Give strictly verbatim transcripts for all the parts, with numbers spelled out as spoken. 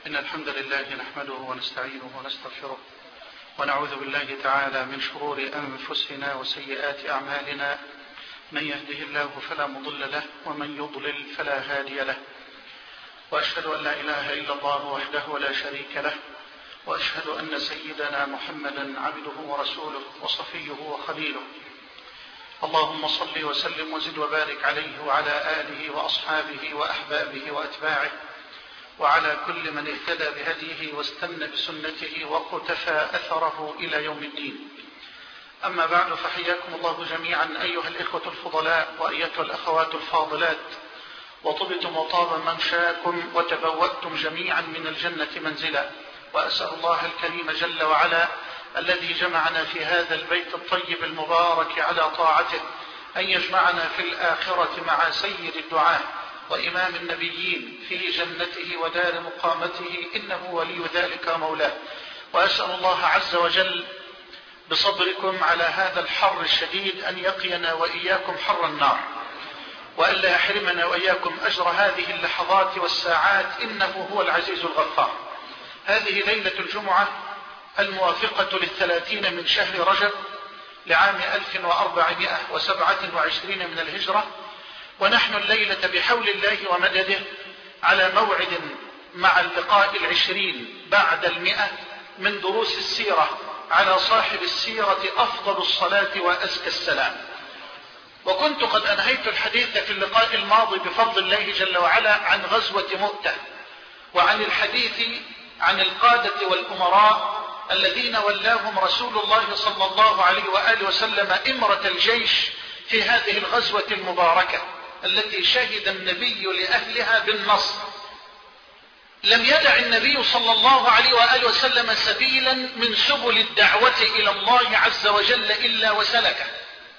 إن الحمد لله نحمده ونستعينه ونستغفره ونعوذ بالله تعالى من شرور أنفسنا وسيئات أعمالنا. من يهده الله فلا مضل له ومن يضلل فلا هادي له، وأشهد أن لا إله إلا الله وحده لا شريك له، وأشهد أن سيدنا محمدا عبده ورسوله وصفيه وخليله. اللهم صل وسلم وزد وبارك عليه وعلى آله وأصحابه وأحبابه وأتباعه وعلى كل من اهتدى بهديه واستنى بسنته وقتفى أثره إلى يوم الدين. أما بعد، فحياكم الله جميعا أيها الإخوة الفضلاء وأيتها الأخوات الفاضلات، وطبتم وطاب ممشاكم وتبوأتم جميعا من الجنة منزلا. وأسأل الله الكريم جل وعلا الذي جمعنا في هذا البيت الطيب المبارك على طاعته أن يجمعنا في الآخرة مع سيد الدعاة وإمام النبيين في جنته ودار مقامته، إنه ولي ذلك مولاه. وأسأل الله عز وجل بصبركم على هذا الحر الشديد أن يقينا وإياكم حر النار، وألا يحرمنا وإياكم أجر هذه اللحظات والساعات، إنه هو العزيز الغفار. هذه ليلة الجمعة الموافقة للثلاثين من شهر رجب لعام ألف وأربعمائة وسبعة وعشرين من الهجرة، ونحن الليلة بحول الله ومدده على موعد مع اللقاء العشرين بعد المئة من دروس السيرة على صاحب السيرة أفضل الصلاة وأزكى السلام. وكنت قد أنهيت الحديث في اللقاء الماضي بفضل الله جل وعلا عن غزوة مؤتة، وعن الحديث عن القادة والأمراء الذين ولاهم رسول الله صلى الله عليه وآله وسلم إمرة الجيش في هذه الغزوة المباركة التي شهد النبي لأهلها بالنصر. لم يدع النبي صلى الله عليه وآله وسلم سبيلا من سبل الدعوة إلى الله عز وجل إلا وسلكه.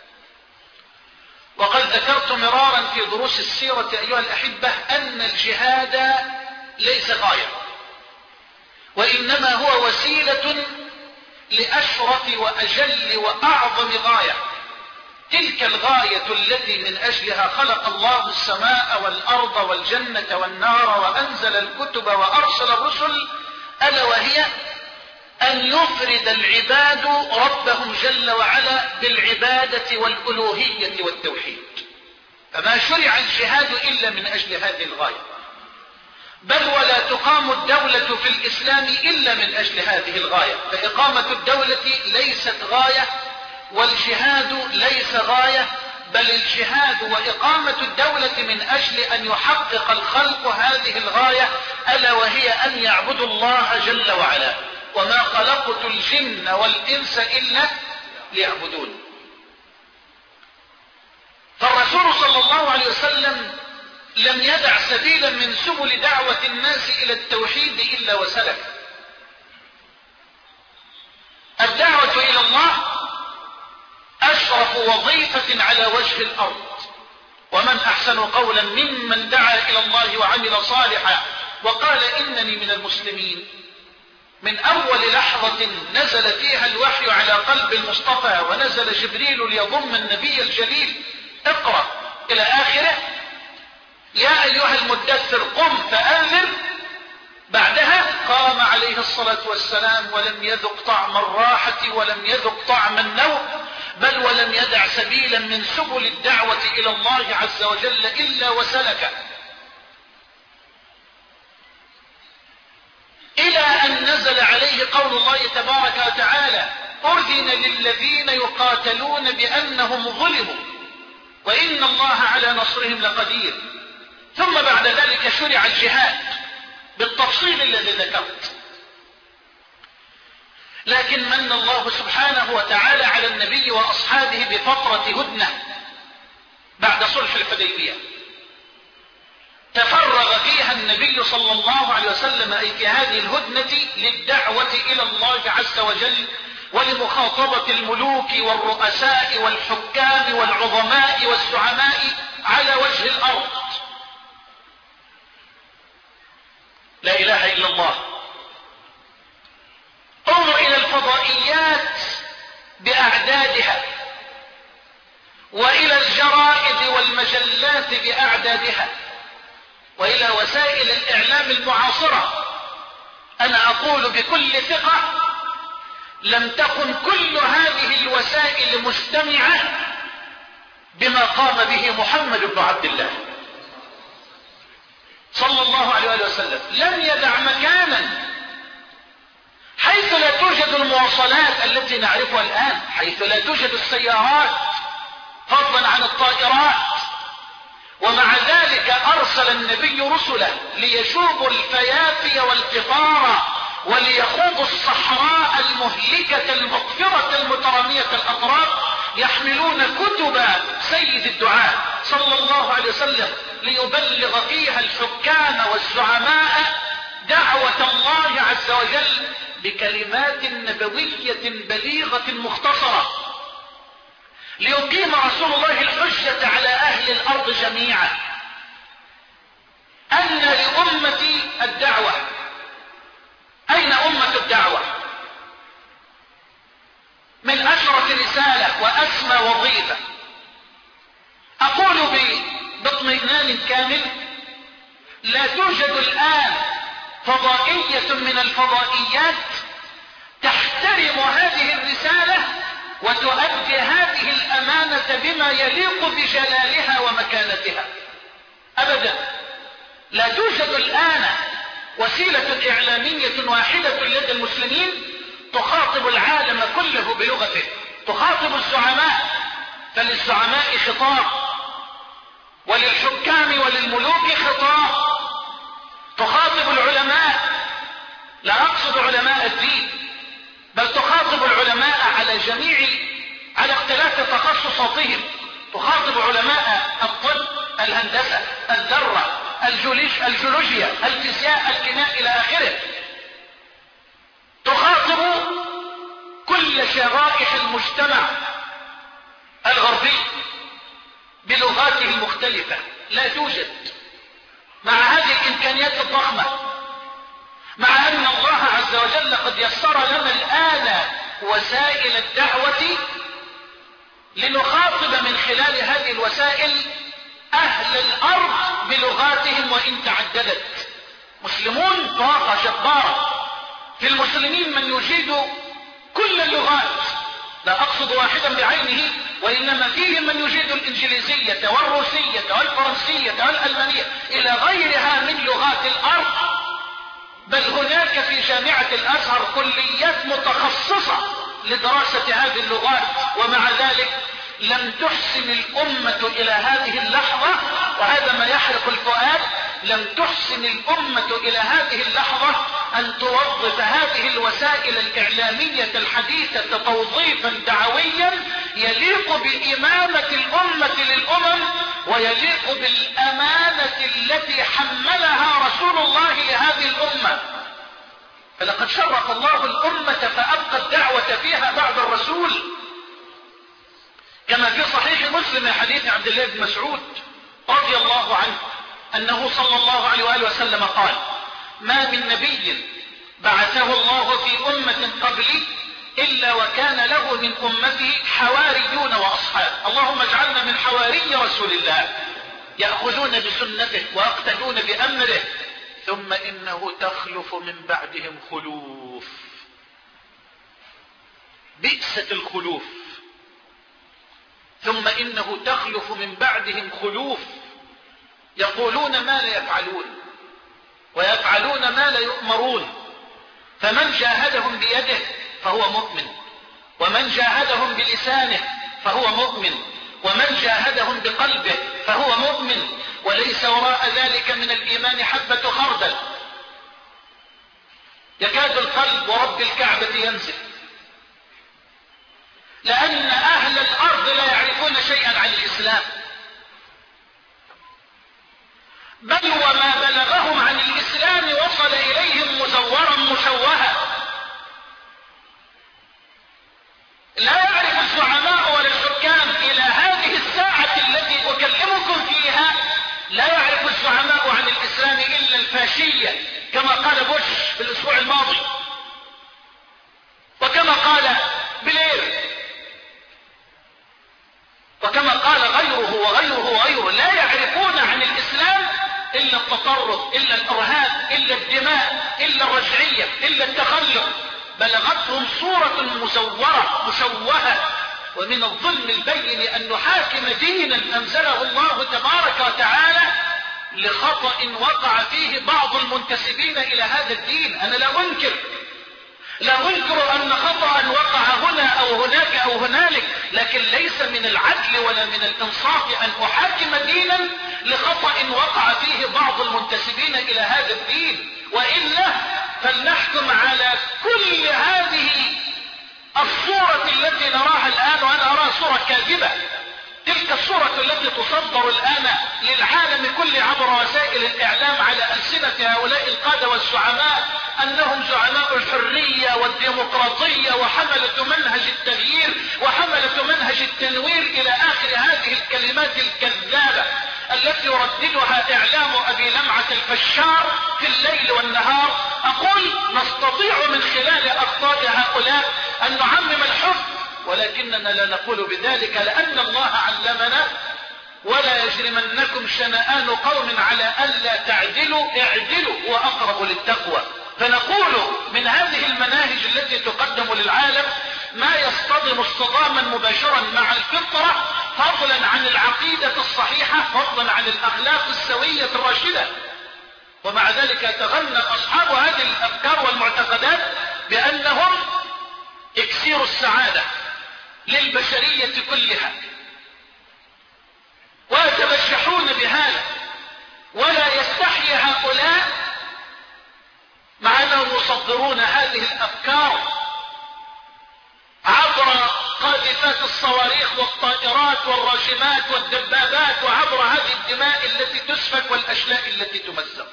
وقد ذكرت مرارا في دروس السيرة أيها الأحبة أن الجهاد ليس غاية، وإنما هو وسيلة لأشرف وأجل وأعظم غاية، تلك الغاية التي من أجلها خلق الله السماء والأرض والجنة والنار وأنزل الكتب وأرسل الرسل، ألا وهي أن يفرد العباد ربهم جل وعلا بالعبادة والألوهية والتوحيد. فما شرع الجهاد إلا من أجل هذه الغاية، بل ولا تقام الدولة في الإسلام إلا من أجل هذه الغاية. فإقامة الدولة ليست غاية، والجهاد ليس غاية، بل الجهاد وإقامة الدولة من أجل أن يحقق الخلق هذه الغاية، ألا وهي أن يعبدوا الله جل وعلا. وما خلقت الجن والإنس إلا ليعبدون. فالرسول صلى الله عليه وسلم لم يدع سبيلا من سبل دعوة الناس إلى التوحيد إلا وسلك. الدعوة إلى الله أشرف وظيفة على وجه الأرض، ومن أحسن قولا ممن دعا إلى الله وعمل صالحا وقال إنني من المسلمين. من أول لحظة نزل فيها الوحي على قلب المصطفى ونزل جبريل ليضم النبي الجليل اقرأ إلى آخره، يا أيها المدثر قم فأنذر، بعدها قام عليه الصلاة والسلام ولم يذق طعم الراحة ولم يذق طعم النوم، بل ولم يدع سبيلا من سبل الدعوة إلى الله عز وجل إلا وسلك، إلى أن نزل عليه قول الله تبارك وتعالى أذن للذين يقاتلون بأنهم ظلموا وإن الله على نصرهم لقدير. ثم بعد ذلك شرع الجهاد بالتفصيل الذي ذكرت. لكن من الله سبحانه وتعالى على النبي وأصحابه بفترة هدنة بعد صلح الحديبية، تفرغ فيها النبي صلى الله عليه وسلم أي في هذه الهدنة للدعوة إلى الله عز وجل ولمخاطبة الملوك والرؤساء والحكام والعظماء والزعماء على وجه الأرض. لا إله إلا الله. انظر إلى الفضائيات بأعدادها، وإلى الجرائد والمجلات بأعدادها، وإلى وسائل الإعلام المعاصرة أنا أقول بكل ثقة لم تكن كل هذه الوسائل مجتمعة بما قام به محمد بن عبد الله صلى الله عليه وسلم. لم يدع مكانا حيث لا توجد المواصلات التي نعرفها الآن، حيث لا توجد السيارات فضلا عن الطائرات، ومع ذلك أرسل النبي رسله ليشوبوا الفيافي والقطار وليخوضوا الصحراء المهلكة المقفرة المترامية الأطراف، يحملون كتب سيد الدعاء صلى الله عليه وسلم ليبلغ فيها الحكام والزعماء دعوة الله عز وجل بكلمات نبوية بليغة مختصرة، ليقيم رسول الله الحجة على أهل الأرض جميعا أن لأمتي الدعوة. أين أمة الدعوة؟ من أشرف رسالة وأسمى وظيفة. أقول باطمئنان كامل لا توجد الآن فضائية من الفضائيات تحترم هذه الرسالة وتؤدي هذه الأمانة بما يليق بجلالها ومكانتها أبدا. لا توجد الآن وسيلة إعلامية واحدة لدى المسلمين تخاطب العالم كله بلغته، تخاطب الزعماء، فللزعماء خطاب وللحكام وللملوك خطاب، تخاطب العلماء، لا أقصد علماء الدين، بل تخاطب العلماء على جميع على اختلاف تخصصاتهم، تخاطب علماء الطب، الهندسة، الذرة، الجيولوجيا، الفيزياء، الكيمياء إلى آخره، تخاطب كل شرائح المجتمع الغربي بلغاته المختلفة. لا توجد مع هذه الإمكانيات الضخمة، مع أن الله عز وجل قد يسر لنا الآن وسائل الدعوة لنخاطب من خلال هذه الوسائل أهل الأرض بلغاتهم وإن تعددت. مسلمون طاقة جبارة، في المسلمين من يجيد كل اللغات، لا أقصد واحدا بعينه، وإنما فيهم من يجيد الإنجليزية والروسية والفرنسية والألمانية إلى غيرها من لغات الأرض، بل هناك في جامعة الأزهر كليات متخصصة لدراسة هذه اللغات، ومع ذلك لم تحسن الأمة إلى هذه اللحظة، وهذا ما يحرق الفؤاد، لم تحسن الأمة إلى هذه اللحظة أن توظف هذه الوسائل الإعلامية الحديثة توظيفا دعويا يليق بإمامة الأمة للأمم ويليق بالأمانة التي حملها رسول الله لهذه الأمة. فلقد شرف الله الأمة فأبقى الدعوة فيها بعد الرسول، كما في صحيح مسلم حديث عبد الله بن مسعود رضي الله عنه أنه صلى الله عليه وآله وسلم قال: ما من نبي بعثه الله في أمة قبلي إلا وكان له من أمته حواريون وأصحاب. اللهم اجعلنا من حواري رسول الله يأخذون بسنته ويقتدون بأمره. ثم إنه تخلف من بعدهم خلوف، بئست الخلوف. ثم إنه تخلف من بعدهم خلوف يقولون ما لا يفعلون ويفعلون ما لا يؤمرون، فمن جاهدهم بيده فهو مؤمن، ومن جاهدهم بلسانه فهو مؤمن، ومن جاهدهم بقلبه فهو مؤمن، وليس وراء ذلك من الإيمان حبة خردل. يكاد القلب ورب الكعبة ينزل، لأن أهل الأرض لا يعرفون شيئا عن الإسلام، بل وما بلغهم عن الإسلام وصل إليهم مزورا مشوها. لا يعرف الزعماء ولا الحكام إلى هذه الساعة التي أكلمكم فيها، لا يعرف الزعماء عن الإسلام إلا الفاشية، كما قال بوش في الأسبوع الماضي، وكما قال بلير، وكما قال غيره وغيره وغيره. لا يعرفون عن الإسلام إلا التطرف، إلا الإرهاب، إلا الدماء، إلا الرجعية إلا التخلق، بلغتهم صورة مزورة مشوهة. ومن الظلم البين أن نحاكم دينا أنزله الله تبارك وتعالى لخطأ وقع فيه بعض المنتسبين إلى هذا الدين. أنا لا أنكر لا أنكر أن خطأ وقع هنا أو هناك أو هنالك، لكن ليس من العدل ولا من الإنصاف أن أحاكم دينا لخطأ وقع فيه بعض المنتسبين إلى هذا الدين. وإلا فلنحكم على كل هذه الصورة التي نراها الآن، وأنا أراها صورة كاذبة. تلك الصورة التي تصدر الآن للعالم كله عبر وسائل الإعلام على ألسنة هؤلاء القادة والزعماء أنهم زعماء الحرية والديمقراطية وحملة منهج التغيير وحملة منهج التنوير إلى آخر هذه الكلمات الكذابة التي يرددها إعلام أبي لمعة الفشار في الليل والنهار. أقول نستطيع من خلال أخطاء هؤلاء أن نعمم الحب، ولكننا لا نقول بذلك، لأن الله علمنا ولا يجرمنكم شنآن قوم على ألا تعدلوا اعدلوا وأقرب للتقوى. فنقول من هذه المناهج التي تقدم للعالم ما يصطدم اصطداما مباشرا مع الفطرة، فضلا عن العقيدة الصحيحة، فضلا عن الأخلاق السوية الراشدة. ومع ذلك يتغنى أصحاب هذه الأفكار والمعتقدات بأنهم اكسير السعادة للبشرية كلها، ويتبجحون بهذا، ولا يستحي هؤلاء مع أنهم يصدرون هذه الأفكار عبر قاذفات الصواريخ والطائرات والراجمات والدبابات وعبر هذه الدماء التي تسفك والأشلاء التي تمزق.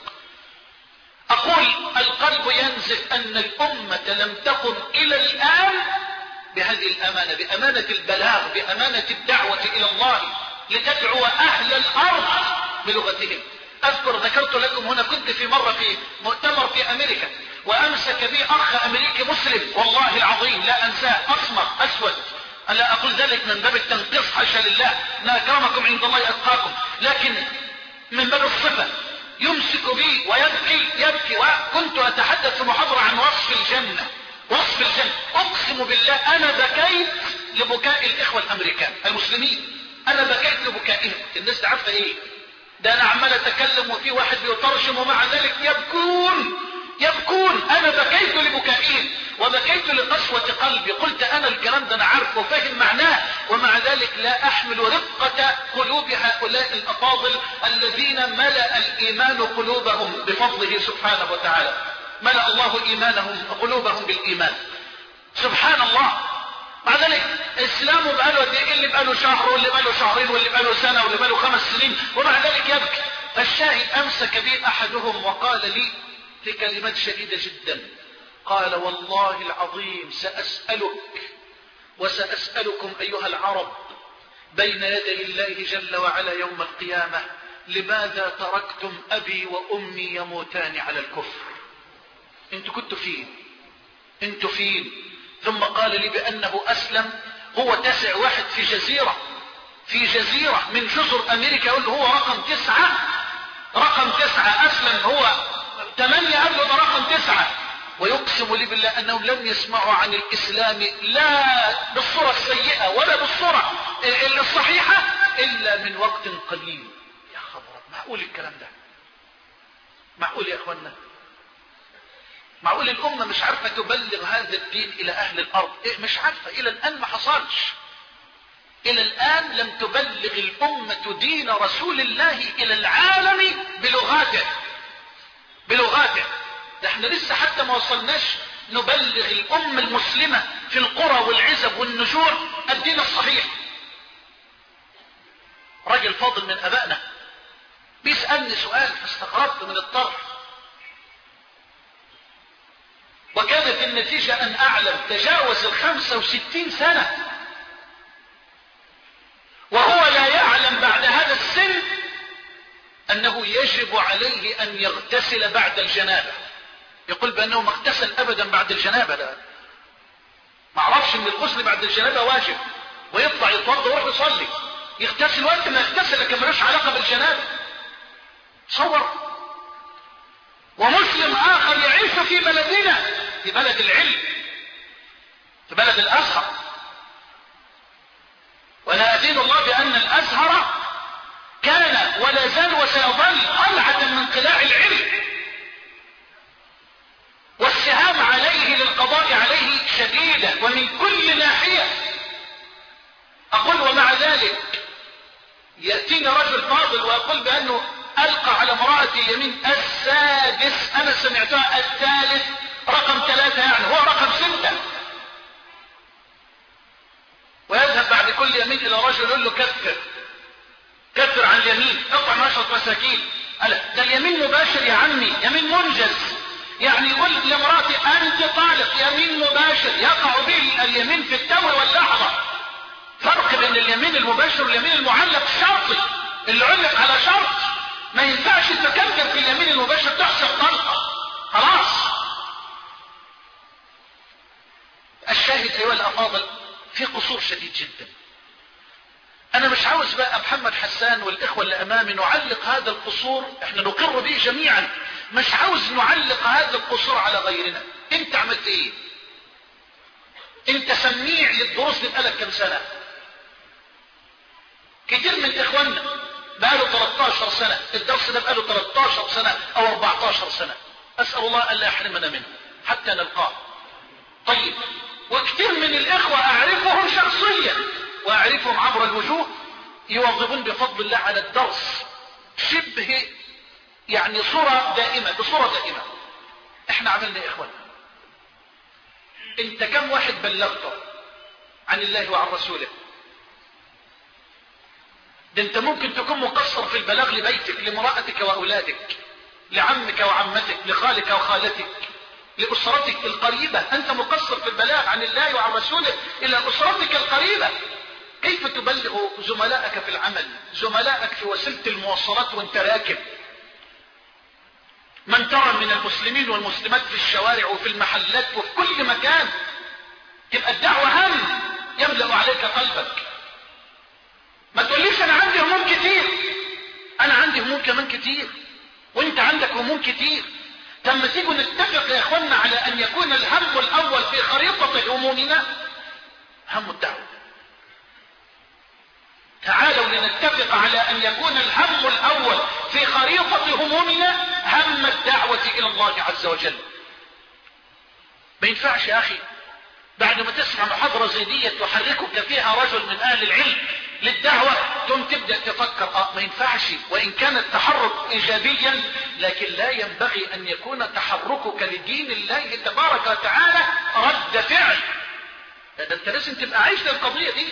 أقول القلب ينزف أن الأمة لم تقم إلى الآن بهذه الأمانة، بأمانة البلاغ، بأمانة الدعوة إلى الله لتدعو أهل الأرض بلغتهم. أذكر ذكرت لكم هنا كنت في مرة في مؤتمر في أمريكا، وأمسك بي أخ أمريكي مسلم والله العظيم لا أنساه، أسمر أسود، ألا أقول ذلك من باب التنقيص حاشا لله، إن أكرمكم عند الله أتقاكم، لكن من باب الصفة. يمسك بي ويبكي يبكي، وكنت أتحدث في محاضرة عن وصف الجنة، وصف الجنة. أقسم بالله أنا بكيت لبكاء الإخوة الأمريكان المسلمين، أنا بكيت لبكائهم. الناس عارفة إيه ده؟ أنا عمال أتكلم وفي واحد بيترجم ومع ذلك يبكون يبكون. أنا بكيت لبكائهم وبكيت لقسوة قلبي. قلت أنا الكلام ده أنا عارفه وفهم معناه، ومع ذلك لا أحمل رقة قلوب هؤلاء الأفاضل الذين ملأ الإيمان قلوبهم بفضله سبحانه وتعالى. ملأ الله إيمانهم قلوبهم بالإيمان سبحان الله. مع ذلك الإسلام بقاله قد ايه؟ اللي بقاله شهر واللي بقاله شهرين واللي بقاله سنة واللي بقاله خمس سنين، ومع ذلك يبكي. فالشاهد أمسك بي أحدهم وقال لي في كلمات شديدة جدا، قال والله العظيم سأسألك وسأسألكم أيها العرب بين يدي الله جل وعلا يوم القيامة، لماذا تركتم أبي وأمي يموتان على الكفر؟ انتوا كنتوا فين؟ انتوا فين؟ ثم قال لي بأنه أسلم، هو تسع واحد في جزيرة في جزيرة من جزر أمريكا، يقول هو رقم تسعة رقم تسعة أسلم، هو ثمانية قبله ده رقم تسعة. ويقسم لي بالله أنهم لم يسمعوا عن الإسلام لا بالصورة السيئة ولا بالصورة الصحيحة إلا من وقت قليل. يا خبر، معقول الكلام ده؟ معقول يا أخوانا؟ معقول الأمة مش عارفة تبلغ هذا الدين إلى أهل الأرض؟ إيه مش عارفة؟ إلى الآن ما حصلش. إلى الآن لم تبلغ الأمة دين رسول الله إلى العالم بلغاته بلغاته. ده احنا لسه حتى ما وصلناش نبلغ الأمة المسلمة في القرى والعزب والنجوع الدين الصحيح. رجل فاضل من أبائنا بيسألني سؤال فاستغربت من الطرح، وكانت النتيجة أن أعلم تجاوز الخمسة وستين سنة وهو لا يعلم بعد هذا السن أنه يجب عليه أن يغتسل بعد الجنابة. يقول بأنه ما اغتسل أبدا بعد الجنابة، لا ما عرفش أن الغسل بعد الجنابة واجب، ويطلع يتوضا ويروح يصلي، يغتسل وقت ما يغتسل لكن ملوش علاقة بالجنابة. تصور. ومسلم آخر يعيش في في بلد العلم، في بلد الازهر. ولا أدين الله بأن الازهر كان ولا زال وسيظل قلعة من قلاع العلم، والسهام عليه للقضاء عليه شديدة ومن كل ناحية. أقول ومع ذلك يأتيني رجل فاضل ويقول بأنه ألقى على امرأتي يمين السادس، أنا سمعتها الثالث، رقم ثلاثة يعني هو رقم ستة، ويذهب بعد كل يمين إلى رجل يقول له كفر كفر عن اليمين، اقطع من عشرة مساكين. ده اليمين مباشر يا عمي، يمين منجز، يعني يقول لامرأتي أنت طالق، يمين مباشر يقع به اليمين في التو واللحظة. فرق بين اليمين المباشر واليمين المعلق شرطي، اللي علق على شرط ما ينفعش تكفر في اليمين المباشر تحسب طلقة خلاص. الشاهد أيها الأفاضل في قصور شديد جدا. أنا مش عاوز بقى محمد حسان والإخوة اللي أمامي نعلق هذا القصور، احنا نقر به جميعا، مش عاوز نعلق هذا القصور على غيرنا. انت عملت ايه؟ انت سميع للدروس دي بقالك كم سنة؟ كتير من إخواننا بقاله ثلاثة عشر سنة، الدرس ده بقاله ثلاثة عشر سنة أو أربعة عشر سنة، أسأل الله ألا يحرمنا منه حتى نلقاه. طيب، وكثير من الإخوة أعرفهم شخصيا وأعرفهم عبر الوجوه يواظبون بفضل الله على الدرس شبه يعني صورة دائمة بصورة دائمة. احنا عملنا يا إخوان، انت كم واحد بلغته عن الله وعن رسوله؟ ده انت ممكن تكون مقصر في البلاغ لبيتك، لمرأتك وأولادك، لعمك وعمتك، لخالك وخالتك، لأسرتك القريبة. أنت مقصر في البلاغ عن الله وعن رسوله إلى أسرتك القريبة. كيف تبلغ زملائك في العمل، زملائك في وسيلة المواصلات وانت راكب، من ترى من المسلمين والمسلمات في الشوارع وفي المحلات وفي كل مكان؟ تبقى الدعوة هم يملأ عليك قلبك. ما تقوليش أنا عندي هموم كتير، أنا عندي هموم كمان كتير وانت عندك هموم كتير. لما تيجوا نتفق يا اخوانا على ان يكون الهم الاول في خريطة همومنا هم الدعوة. تعالوا لنتفق على ان يكون الهم الاول في خريطة همومنا هم الدعوة الى الله عز وجل. ما ينفعش يا اخي بعد ما تسمع محاضرة زي دي تحركك فيها رجل من اهل العلم للدعوة ثم تبدأ تفكر اه ما ينفعش، وان كان التحرك ايجابيا لكن لا ينبغي ان يكون تحركك لدين الله تبارك وتعالى رد فعل. ده انت لازم تبقى عايش للقضية دي.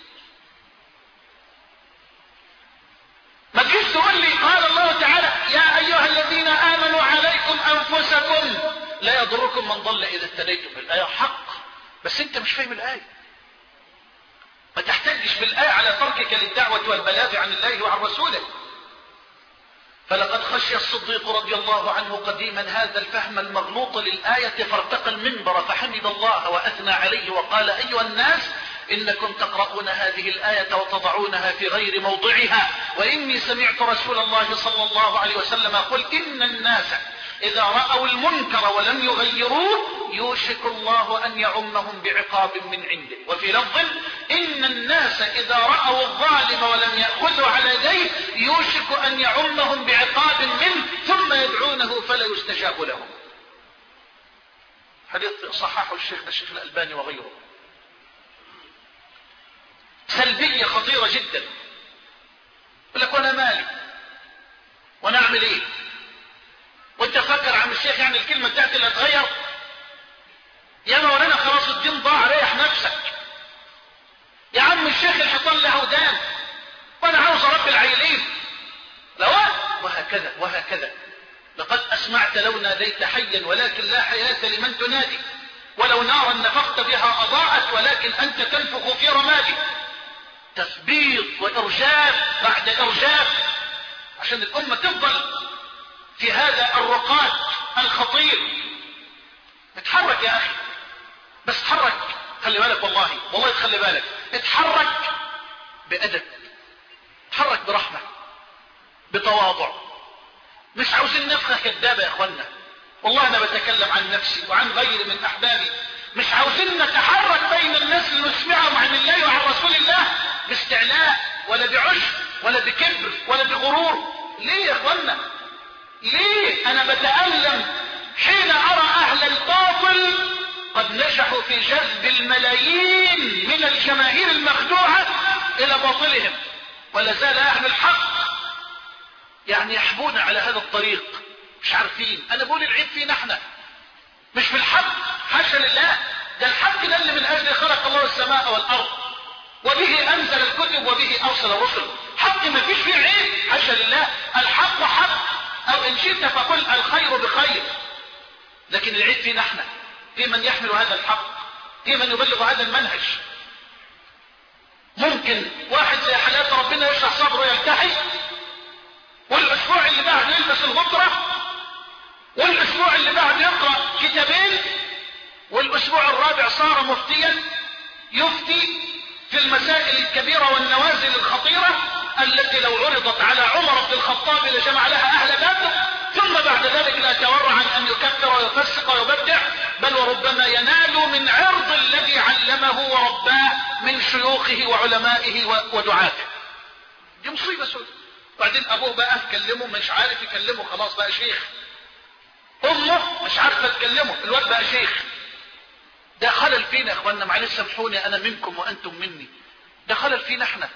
ما تجيش تقول لي قال الله تعالى يا ايها الذين امنوا عليكم انفسكم لا يضركم من ضل اذا اهتديتم. الايه حق بس انت مش فاهم الايه. ما تحتجش بالايه على تركك للدعوه والبلاغ عن الله وعن رسوله. فلقد خشي الصديق رضي الله عنه قديما هذا الفهم المغلوط للآية فارتقى المنبر فحمد الله وأثنى عليه وقال أيها الناس إنكم تقرؤون هذه الآية وتضعونها في غير موضعها، وإني سمعت رسول الله صلى الله عليه وسلم يقول إن الناس إذا رأوا المنكر ولم يغيروه يوشك الله أن يعمهم بعقاب من عنده. وفي لفظ إن الناس إذا رأوا الظالم ولم يأخذوا على يديه يوشك أن يعمهم بعقاب منه ثم يدعونه فلا يستجاب لهم. حديث صححه الشيخ الشيخ الألباني وغيره. سلبية خطيرة جدا. يقول لك وانا مالي وانا اعمل ايه؟ وانت فكر عم الشيخ يعني الكلمة بتاعتي اللي هتغير؟ يا مولانا خلاص الدين ضاع، ريح نفسك. يا عم الشيخ الحيطان له ودان وانا عاوز اربي العيلين. لا وهكذا وهكذا. لقد اسمعت لو ناديت حيا ولكن لا حياة لمن تنادي، ولو نارا نفخت بها اضاءت ولكن انت تنفخ في رمادي. تثبيط وارجاف بعد ارجاف عشان الامة تفضل في هذا الرقاد الخطير. اتحرك يا اخي، بس اتحرك خلي بالك، والله والله تخلي بالك، اتحرك بأدب، اتحرك برحمة بتواضع. مش عاوزين نفخة كدابة يا اخوانا، والله انا بتكلم عن نفسي وعن غيري من احبابي، مش عاوزين نتحرك بين الناس لنسمعهم عن الله وعن رسول الله باستعلاء ولا بعجب ولا بكبر ولا بغرور. ليه يا اخوانا؟ ليه انا بتألم حين ارى اهل الباطل قد نجحوا في جذب الملايين من الجماهير المخدوعة الى باطلهم، ولا زال اهل الحق يعني يحبون على هذا الطريق مش عارفين. انا بقول العيب فينا احنا مش في الحق، حاشا لله، ده الحق ده اللي من اجله خلق الله السماء والارض وبه انزل الكتب وبه ارسل الرسل. حق ما فيش فيه عيب، حاشا لله، الحق حق، او ان شئت فقل الخير بخير. لكن العيب فينا احنا، في من يحمل هذا الحق، في من يبلغ هذا المنهج. ممكن واحد زي حالات ربنا يشرح صدره يلتحي، والاسبوع اللي بعد يلبس الغطرة، والاسبوع اللي بعد يقرأ كتابين، والاسبوع الرابع صار مفتيا يفتي في المسائل الكبيرة والنوازل الخطيرة التي لو عرضت على عمر بن الخطاب لجمع لها اهل بدر، ثم بعد ذلك لا يتورع عن ان يكفر ويفسق ويبدع، بل وربما ينال من عرض الذي علمه ورباه من شيوخه وعلمائه ودعاته. دي مصيبة سودة. بعدين ابوه بقى كلمه مش عارف يكلمه، خلاص بقى شيخ. امه مش عارفة تكلمه، الواد بقى شيخ. ده خلل فينا يا اخوانا، معلش سامحوني، انا منكم وانتم مني، ده خلل فينا احنا.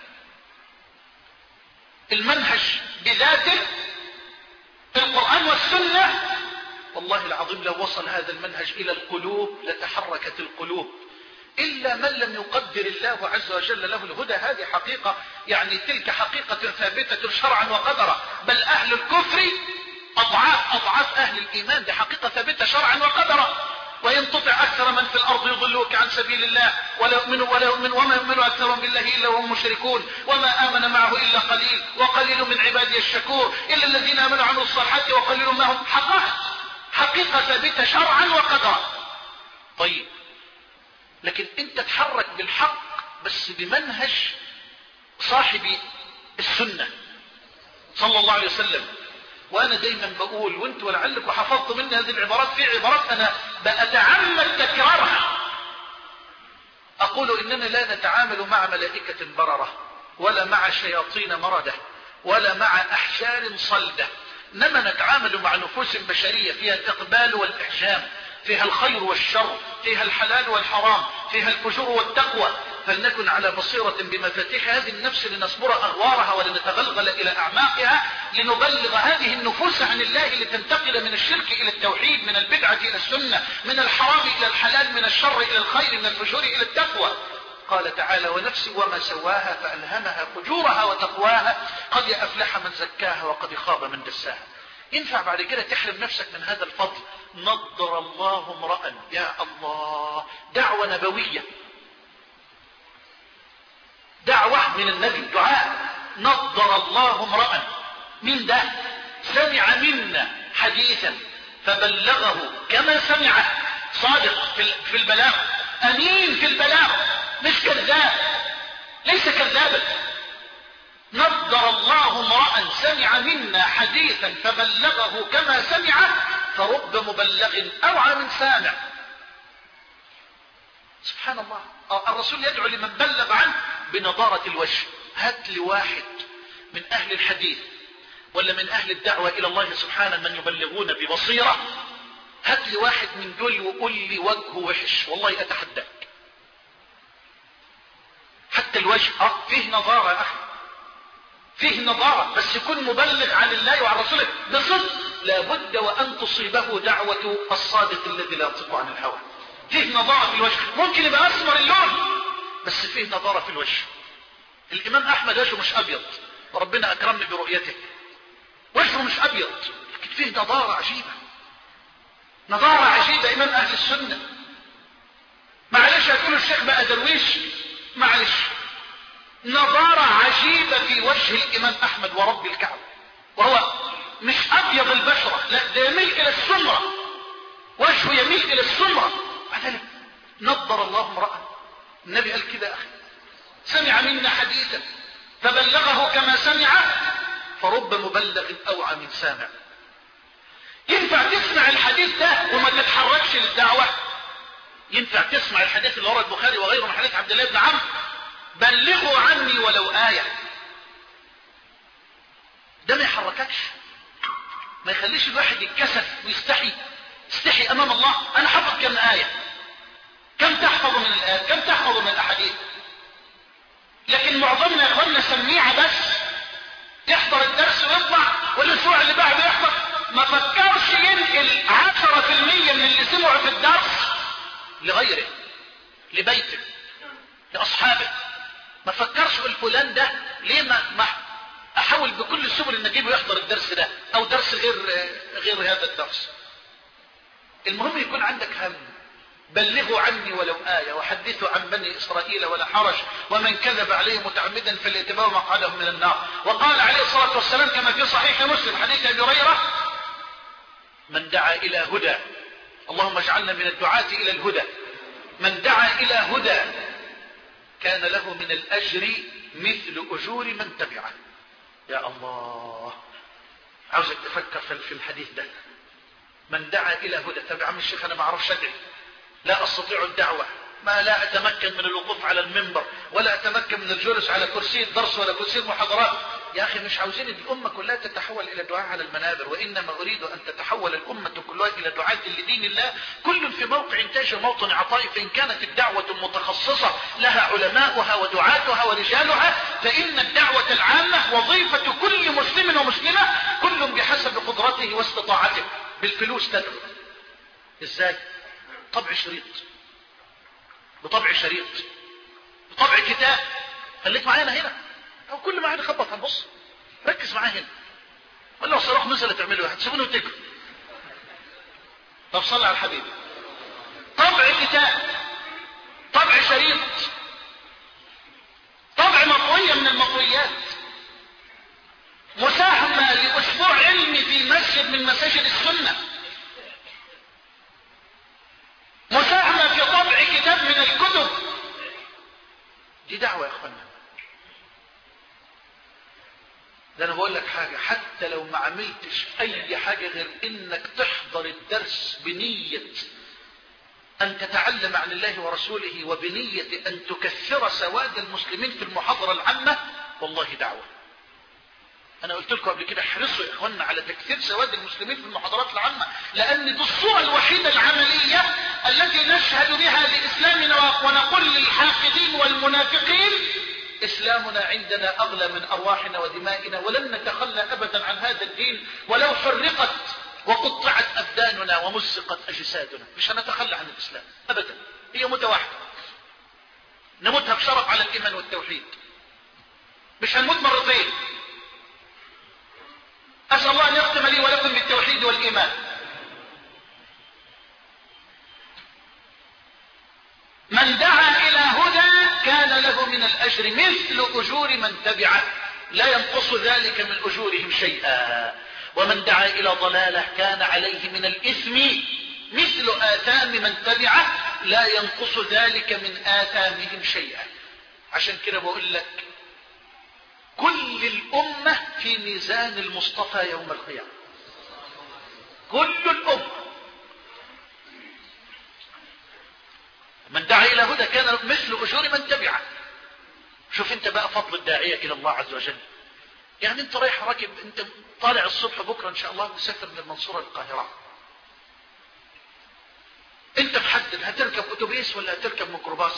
المنهج بذاته في القرآن والسنة، والله العظيم لو وصل هذا المنهج الى القلوب لتحركت القلوب، الا من لم يقدر الله عز وجل له الهدى. هذه حقيقة، يعني تلك حقيقة ثابتة شرعا وقدرا، بل اهل الكفر اضعاف اضعاف اهل الايمان، دي حقيقة ثابتة شرعا وقدرا. وإن تطع أكثر من في الأرض يضلوك عن سبيل الله ولا يؤمنوا ولا يؤمن وما يؤمن أكثرهم بالله إلا وهم مشركون وما آمن معه إلا قليل وقليل من عبادي الشكور إلا الذين آمنوا وعملوا الصالحات وقليل ما هم. حقائق حقيقة ثابتة شرعا وقدرا. طيب، لكن أنت تحرك بالحق بس بمنهج صاحب السنة صلى الله عليه وسلم. وانا دايما بقول، وانتوا لعلكم حفظتوا مني هذه العبارات، في عبارات انا بأتعمد تكرارها. اقول اننا لا نتعامل مع ملائكة بررة ولا مع شياطين مردة ولا مع احجار صلدة، انما نتعامل مع نفوس بشرية فيها الاقبال والاحجام، فيها الخير والشر، فيها الحلال والحرام، فيها الفجور والتقوى. فلنكن على بصيرة بمفاتيح هذه النفس لنصبر أغوارها ولنتغلغل إلى أعماقها، لنبلغ هذه النفوس عن الله، لتنتقل من الشرك إلى التوحيد، من البدعة إلى السنة، من الحرام إلى الحلال، من الشر إلى الخير، من الفجور إلى التقوى. قال تعالى: ونفس وما سواها فألهمها فجورها وتقواها قد أفلح من زكاها وقد خاب من دساها. ينفع بعد كده تحرم نفسك من هذا الفضل؟ نضر الله امرأ، يا الله، دعوة نبوية، دعوة من النبي، دعاء. نضر الله امرأ، من ده؟ سمع منا حديثا فبلغه كما سمعه، صادق في البلاغ، امين في البلاغ، مش كذاب، ليس كذابا. نضر الله امرأ سمع منا حديثا فبلغه كما سمعه فرب مبلغ اوعى من سامع. سبحان الله. الرسول يدعو لمن بلغ عنه بنضارة الوجه. هات لي واحد من اهل الحديث ولا من اهل الدعوة الى الله سبحانه من يبلغون ببصيرة، هات لي واحد من دول وقول لي وجهه وحش، والله اتحداك. حتى الوجه اه فيه نظارة يا اخي، فيه نظارة، بس يكون مبلغ عن الله وعن رسوله بصدق. لابد وان تصيبه دعوة الصادق الذي لا ينطق عن الهوى. فيه نظارة في الوجه، ممكن يبقى اسمر اللون بس فيه نظارة في الوجه. الامام احمد وجهه مش ابيض، وربنا اكرمني برؤيته، وجهه مش ابيض لكن فيه نظارة عجيبة، نظارة عجيبة. امام اهل السنة. معلش هتقول الشيخ بقى درويش، معلش، نظارة عجيبة في وجه الامام احمد ورب الكعبة، وهو مش ابيض البشرة، لا ده يميل الى السمرة، وجهه يميل الى السمرة. بعدين نضر الله امرأة، النبي قال كده اخي، سمع منا حديثا فبلغه كما سمع فرب مبلغ اوعى من سامع. ينفع تسمع الحديث ده وما تتحركش للدعوة؟ ينفع تسمع الحديث اللي ورا البخاري وغيره من حديث عبد الله بن عمرو بلغوا عني ولو آية؟ ده ما يحرككش، ما يخليش الواحد يتكسف ويستحي. استحي امام الله. انا حفظ كم آية؟ كم تحفظ من الآيات؟ كم تحفظ من الاحاديث؟ لكن معظمنا يا اخوانا سميعة بس، يحضر الدرس ويطلع والاسبوع اللي بعده يحضر، ما فكرش ينقل عشرة في المية من اللي سمعوا في الدرس لغيره، لبيته، لاصحابه. ما فكرش في الفلان ده ليه ما, ما احاول بكل السبل ان اجيبه يحضر الدرس ده او درس غير غير هذا الدرس. المهم يكون عندك هم. بلغوا عني ولو آية وحدثوا عن بني إسرائيل ولا حرج ومن كذب عليه متعمدا فليتبوأ مقعده من النار. وقال عليه الصلاة والسلام كما في صحيح مسلم حديث أبي هريرة: من دعا إلى هدى، اللهم اجعلنا من الدعاة إلى الهدى، من دعا إلى هدى كان له من الأجر مثل أجور من تبعه. يا الله، عاوزك تفكر في الحديث ده. من دعا إلى هدى. طب يا عم الشيخ أنا ما أعرفش أدعي، لا أستطيع الدعوة، ما لا أتمكن من الوقوف على المنبر ولا أتمكن من الجلوس على كرسي الدرس ولا كرسي المحاضرات. يا أخي مش عاوزين الأمة كلها تتحول إلى دعاء على المنابر، وإنما أريد أن تتحول الأمة كلها إلى دعاة لدين الله، كل في موقع إنتاج وموطن عطاء. فإن كانت الدعوة المتخصصة لها علماؤها ودعاتها ورجالها، فإن الدعوة العامة وظيفة كل مسلم ومسلمة، كل بحسب قدرته واستطاعته. بالفلوس تدعو. إزاي؟ طبع شريط، بطبع شريط، بطبع كتاب. خليك معانا هنا، او كل معانا خبط هنبص، ركز معايا هنا. ولا لو صاروخ نزل تعملوا ايه؟ هتسيبونه وتجروا. طب صلي على الحبيب. طبع كتاب، طبع شريط، طبع مطوية من المطويات، مساهمة لأسبوع علمي في مسجد من مساجد السنة، مساهمة في طبع كتاب من الكتب. دي دعوة يا اخوانا. ده انا بقول لك حاجة، حتى لو ما عملتش اي حاجة غير انك تحضر الدرس بنية ان تتعلم عن الله ورسوله وبنية ان تكثر سواد المسلمين في المحاضرة العامة، والله دعوة. انا قلت لكم قبل كده احرصوا يا اخوانا على تكثير سواد المسلمين في المحاضرات العامة، لان دي الصورة الوحيدة العملية التي نشهد بها لاسلامنا ونقول للحاقدين والمنافقين: اسلامنا عندنا اغلى من ارواحنا ودمائنا، ولن نتخلى ابدا عن هذا الدين ولو حرقت وقطعت ابداننا ومزقت اجسادنا. مش هنتخلى عن الاسلام ابدا، هي متواحدة، نموتها بشرف على الايمان والتوحيد، مش هنموت مرتين. أسأل الله أن يختم لي ولكم بالتوحيد والإيمان. من دعا إلى هدى كان له من الأجر مثل أجور من تبعه، لا ينقص ذلك من أجورهم شيئا. ومن دعا إلى ضلالة كان عليه من الإثم مثل آثام من تبعه، لا ينقص ذلك من آثامهم شيئا. عشان كده بقول لك كل الأمة في ميزان المصطفى يوم القيامة، كل الأمة. من دعا إلى هدى كان مثل أجور من تبعه. شوف انت بقى فضل الداعية إلى الله عز وجل. يعني انت رايح راكب، انت طالع الصبح بكرة ان شاء الله مسافر من المنصورة للقاهرة، انت محدد هتركب اتوبيس ولا هتركب ميكروباص.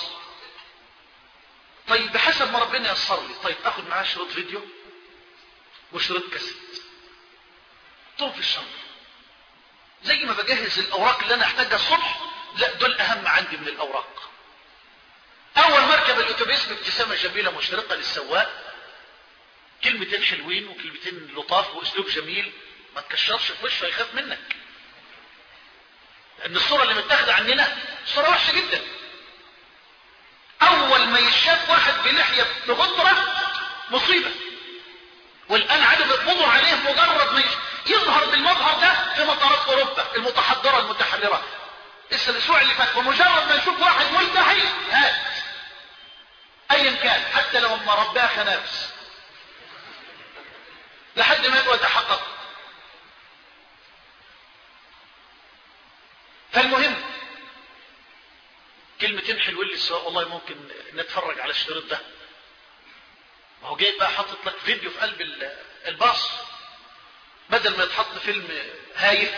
طيب بحسب ما ربنا يسر لي، طيب اخد معاه شريط فيديو وشريط كاسيت، طول في الشنطه زي ما بجهز الاوراق اللي انا احتاجها الصبح. لا، دول اهم عندي من الاوراق. اول ما اركب الاتوبيس بابتسامه جميله مشرقه للسواق، كلمتين حلوين وكلمتين لطاف واسلوب جميل، ما تكشرش في وشه يخاف منك، لان الصوره اللي متاخده عننا صوره وحشه جدا. اول ما يشاف واحد بلحيه بغطره مصيبه، والان عادوا بيقبضوا عليه مجرد ما يظهر بالمظهر ده في مطارات اوروبا المتحضره المتحرره. لسه الاسبوع اللي فات، ومجرد ما يشوف واحد ملتحي هات ايا كان، حتى لو ما رباه خنافس، لحد ما يبقى يتحقق. فالمهم كلمتين حلوين للسواق، والله ممكن نتفرج على الشريط ده. ما هو جاي بقى حاطط لك فيديو في قلب الباص، بدل ما يتحط فيلم هايف،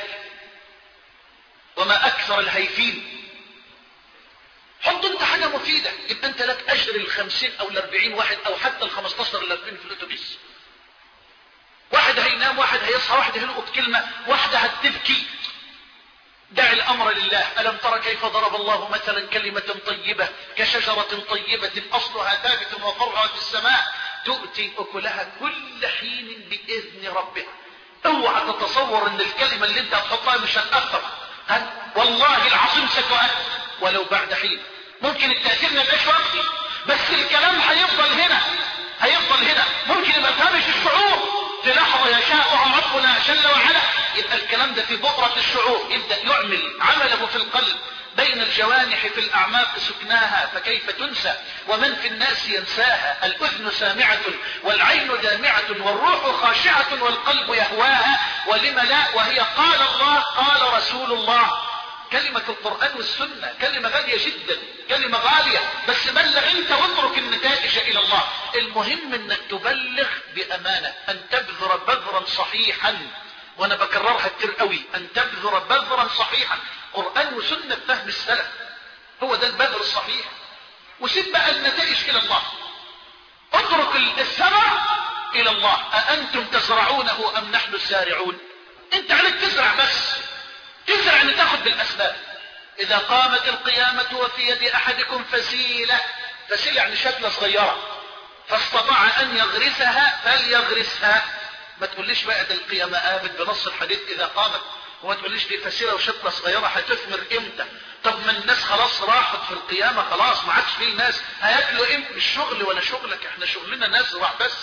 وما اكثر الهايفين. حط انت حاجة مفيدة، يبقى انت لك اجر الخمسين او الاربعين واحد او حتى الخمستاشر اللي راكبين في الاتوبيس. واحد هينام، واحد هيصحى، واحد هيلقط كلمة، واحدة هتبكي. دع الامر لله. الم تر كيف ضرب الله مثلا كلمة طيبة كشجرة طيبة اصلها ثابت وفرعها في السماء تؤتي اكلها كل حين باذن ربها. اوعى تتصور ان الكلمة اللي انت هتحطها مش هتأثر، والله العظيم ستؤثر ولو بعد حين. ممكن التأثير ما يبقاش وقتي، بس الكلام هيفضل هنا، هيفضل هنا. ممكن يبقى فهمش الشعور في لحظة يشاء ربنا جل وعلا، يبقى الكلام ده في بؤرة الشعور، يبدأ يعمل عمله في القلب. بين الجوانح في الأعماق سكناها فكيف تنسى ومن في الناس ينساها. الأذن سامعة والعين دامعة والروح خاشعة والقلب يهواها، ولم لا وهي قال الله قال رسول الله. كلمة القرآن والسنة كلمة غالية جدا، كلمة غالية، بس بلغ انت واترك النتائج الى الله. المهم انك تبلغ بامانة، ان تبذر بذرا صحيحا، وانا بكررها كتير قوي، ان تبذر بذرا صحيحا. قرآن وسنة فهم السلف، هو ده البذر الصحيح. وسيب بقى النتائج الى الله، اترك الثمر الى الله. أأنتم تزرعونه ام نحن الزارعون؟ انت عليك تزرع بس، تزرع ان تاخد بالاسباب. اذا قامت القيامة وفي يد احدكم فسيلة، فسيلة يعني شكلة صغيرة، فاستطاع ان يغرسها فليغرسها. ما تقوليش بقى ده القيامة قامت بنص الحديث اذا قامت، وما تقوليش دي فسيلة وشكلة صغيرة هتثمر امتى؟ طب ما الناس خلاص راحت في القيامة، خلاص ما عادش فيه ناس هياكلوا امتى؟ مش شغل ولا شغلك، احنا شغلنا نزرع بس،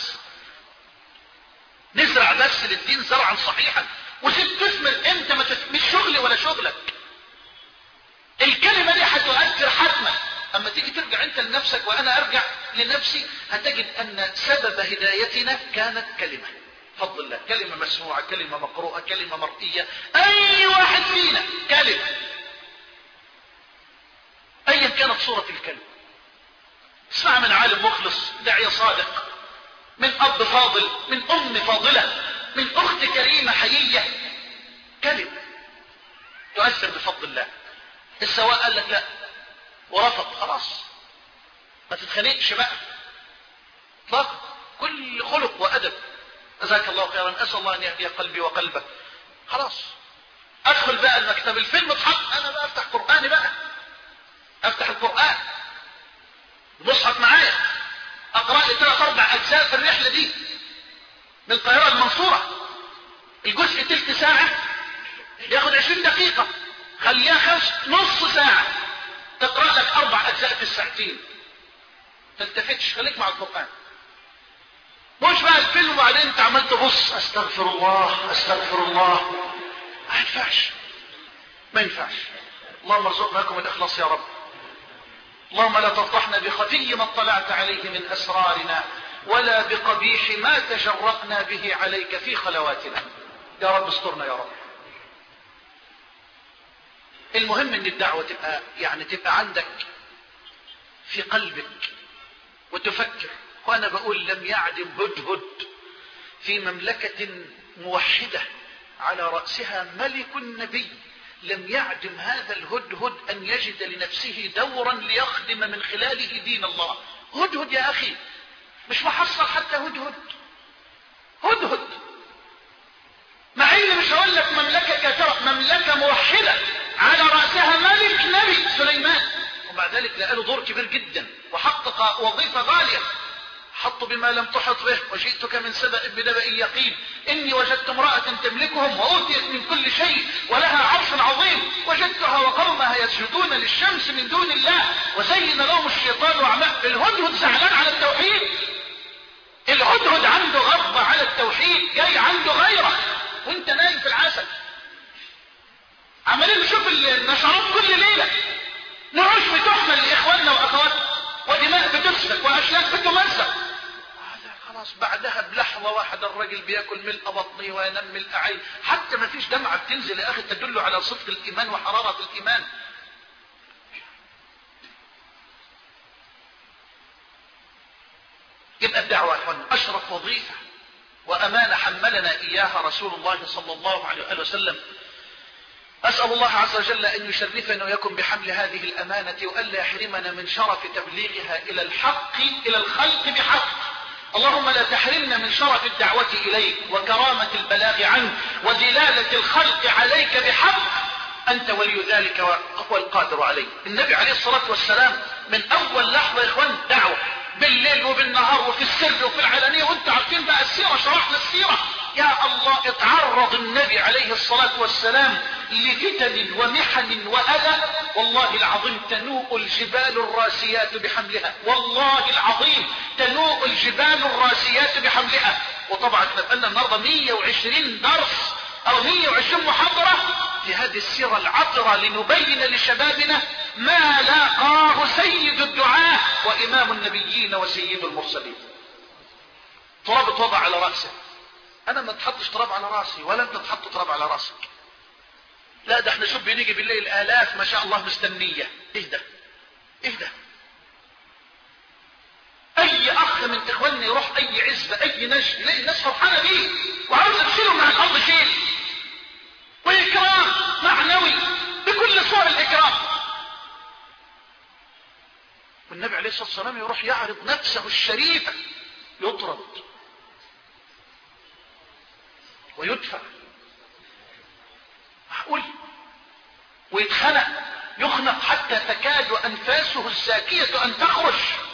نزرع بس للدين زرعا صحيحا. وسيب تثمر امتى؟ ما تثمر، مش شغل ولا شغلك. الكلمة دي هتؤثر حتما. اما تيجي ترجع انت لنفسك وانا ارجع لنفسي، هتجد ان سبب هدايتنا كانت كلمة، فضل الله. كلمة مسموعة، كلمة مقروءة، كلمة مرئية، اي واحد فينا كلمة، ايا كانت صورة الكلمة. اسمع من عالم مخلص، داعية صادق، من اب فاضل، من ام فاضلة، من اخت كريمة حيية، كلمة تؤثر بفضل الله. السواء قال لك لا ورفض، خلاص ما تتخانقش بقى اطلاقا، كل خلق وادب. جزاك الله خيرا، اسال الله ان يهدي قلبي وقلبك. خلاص ادخل بقى المكتب، الفيلم اتحط، انا بقى افتح قراني بقى، افتح القران المصحف معايا، اقرا لي ثلاث اربع اجزاء في الرحله دي من القاهره المنصوره. الجزء تلت ساعه ياخد عشرين دقيقه، خليها خمس نص ساعه، تقرا لك اربع اجزاء في الساعتين، تلتفتش، خليك مع القران. مش بقى الفيلم وبعدين انت عمال تبص استغفر الله استغفر الله. ما ينفعش، ما ينفعش. اللهم ارزقنا لكم الاخلاص يا رب. اللهم لا تفضحنا بخفي ما اطلعت عليه من اسرارنا، ولا بقبيح ما تجرأنا به عليك في خلواتنا. يا رب استرنا يا رب. المهم ان الدعوة تبقى يعني تبقى عندك في قلبك وتفكر. وانا بقول لم يعدم هدهد في مملكة موحدة على رأسها ملك النبي، لم يعدم هذا الهدهد ان يجد لنفسه دورا ليخدم من خلاله دين الله. هدهد يا اخي، مش محصل حتى هدهد، هدهد، مع ان مش هقول لك مملكة كافرة، مملكة موحدة على رأسها ملك نبي سليمان، ومع ذلك لقى له دور كبير جدا وحقق وظيفة غالية. حط بما لم تحط به، وجئتك من سبأ بنبأ يقين، إني وجدت امرأة تملكهم وأوتيت من كل شيء ولها عرش عظيم، وجدتها وقومها يسجدون للشمس من دون الله وزين لهم الشيطان أعمالهم. الهدهد زعلان على التوحيد، الهدهد عنده غضبة على التوحيد، جاي عنده غيرة، وانت نايم في العسل. عمالين نشوف النشرات كل ليلة، نعوش بتحمل لإخواننا وأخواتنا، ودماء بتسفك وأشلاك بتمزق. خلاص بعدها بلحظة واحدة الرجل بياكل ملء بطنه وينام ملء عين، حتى ما فيش دمعة بتنزل يا أخي تدل على صدق الإيمان وحرارة الإيمان. يبقى الدعوة يا اخوان أشرف وظيفة وأمانة حملنا إياها رسول الله صلى الله عليه وآله وسلم. أسأل الله عز وجل أن يشرفنا ويكن بحمل هذه الأمانة وألا يحرمنا من شرف تبليغها إلى الحق إلى الخلق بحق. اللهم لا تحرمنا من شرف الدعوة إليك وكرامة البلاغ عنك ودلالة الخلق عليك بحق، أنت ولي ذلك وهو القادر عليه. النبي عليه الصلاة والسلام من أول لحظة يا إخوان دعوة بالليل وبالنهار وفي السر وفي العلانية، وانت عارفين بقى السيرة، شرحنا السيرة. يا الله اتعرض النبي عليه الصلاة والسلام لفتن ومحن وأذى والله العظيم تنوء الجبال الراسيات بحملها، والله العظيم تنوء الجبال الراسيات بحملها. وطبعا احنا بقالنا النهارده مية وعشرين درس او مية وعشرين محاضرة في هذه السيرة العطرة لنبين لشبابنا ما لاقاه سيد الدعاة وإمام النبيين وسيد المرسلين. تراب اتوضع على رأسه، أنا ما تحطش تراب على رأسي ولا أنت تحط تراب على رأسك. لا ده احنا شوف بنيجي بالليل آلاف ما شاء الله مستنية. ايه ده ايه ده؟ أي أخ من إخواننا يروح أي عزبة أي نجم يلاقي الناس فرحانة بيه وعاوز تشيله من الأرض شيل، وإكرام معنوي بكل صور الإكرام. والنبي عليه الصلاة والسلام يروح يعرض نفسه الشريفة يطرد ويدفع معقول ويتخنق يخنق حتى تكاد أنفاسه الزاكية أن تخرج،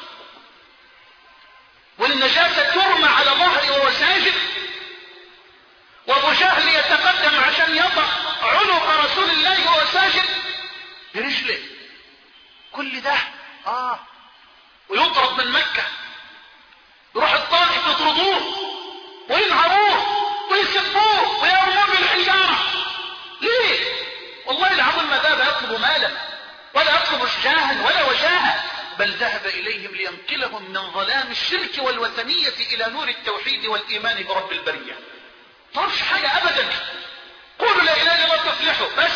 والنجاسة ترمى على ظهره وهو ساجد، وابو جهل يتقدم عشان يضع عنق رسول الله وهو ساجد برجله. كل ده اه ويطرد من مكة، يروح الطائف يطردوه وينهروه ويسبوه ويرموه بالحجارة. ليه؟ والله العظيم ما ذهب يطلب مالا ولا يطلب جاها ولا وجاها، بل ذهب إليهم لينقلهم من ظلام الشرك والوثنية إلى نور التوحيد والإيمان برب البرية. طرش حاجة أبدا، قولوا لا إله إلا الله تفلحوا بس،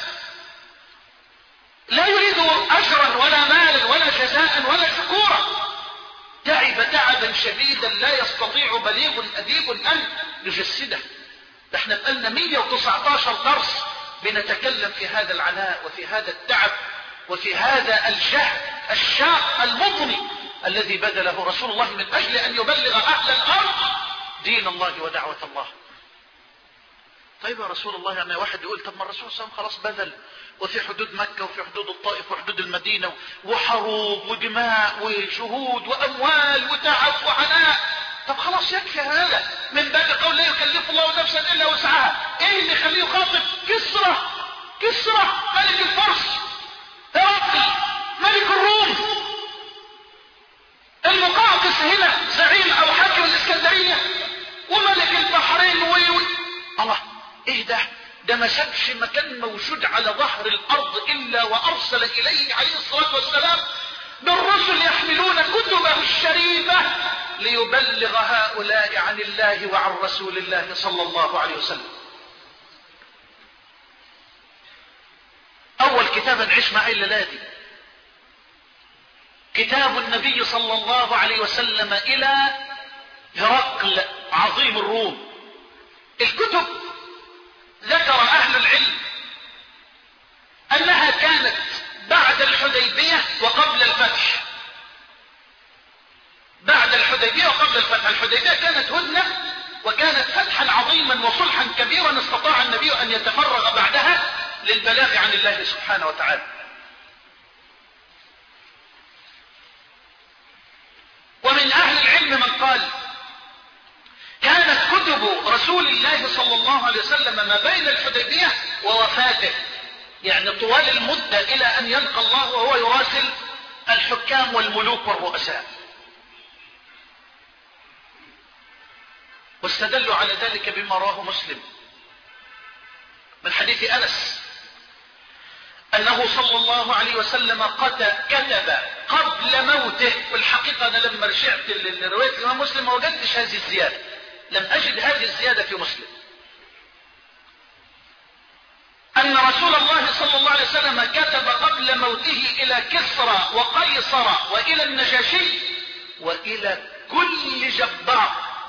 لا يريد أجرا ولا مالا ولا جزاء ولا شكورا. تعب تعبا شديدا لا يستطيع بليغ أديب أن يجسده. احنا بقالنا مية وتسعتاشر درس بنتكلم في هذا العناء وفي هذا التعب وفي هذا الجهد الشاق المضني الذي بذله رسول الله من أجل أن يبلغ أهل الأرض دين الله ودعوة الله. طيب يا رسول الله يعني واحد يقول طب ما الرسول صلى الله عليه وسلم خلاص بذل، وفي حدود مكة وفي حدود الطائف وحدود المدينة وحروب ودماء وشهود وأموال وتعب وعناء، طب خلاص يكفي هذا من باب قول لا يكلف الله نفسا إلا وسعها. ايه اللي يخليه يخاطب كسرى كسرى ملك الفرس، هرقل ملك الروم، المقاوقس هنا زعيم او حاكم الاسكندرية، وملك البحرين و الله ايه ده؟ ده ما سابش مكان موجود على ظهر الارض الا وارسل اليه عليه الصلاة والسلام بالرسل يحملون كتبه الشريفة ليبلغ هؤلاء عن الله وعن رسول الله صلى الله عليه وسلم. اول كتاب نعيش معاه الليلة دي كتاب النبي صلى الله عليه وسلم الى هرقل عظيم الروم. الكتب ذكر اهل العلم انها كانت بعد الحديبية وقبل الفتح، بعد الحديبية وقبل الفتح. الحديبية كانت هدنة وكانت فتحا عظيما وصلحا كبيرا استطاع النبي ان يتفرغ بعدها للبلاغ عن الله سبحانه وتعالى. ومن اهل العلم من قال كانت كتب رسول الله صلى الله عليه وسلم ما بين الحديبية ووفاته، يعني طوال المدة الى ان يلقى الله وهو يراسل الحكام والملوك والرؤساء. واستدلوا على ذلك بما رواه مسلم من حديث انس أنه صلى الله عليه وسلم كتب قبل موته، والحقيقة أنا لما رجعت لرواية الإمام مسلم ما وجدتش هذه الزيادة، لم أجد هذه الزيادة في مسلم، أن رسول الله صلى الله عليه وسلم كتب قبل موته إلى كسرى وقيصر وإلى النجاشي وإلى كل جبار،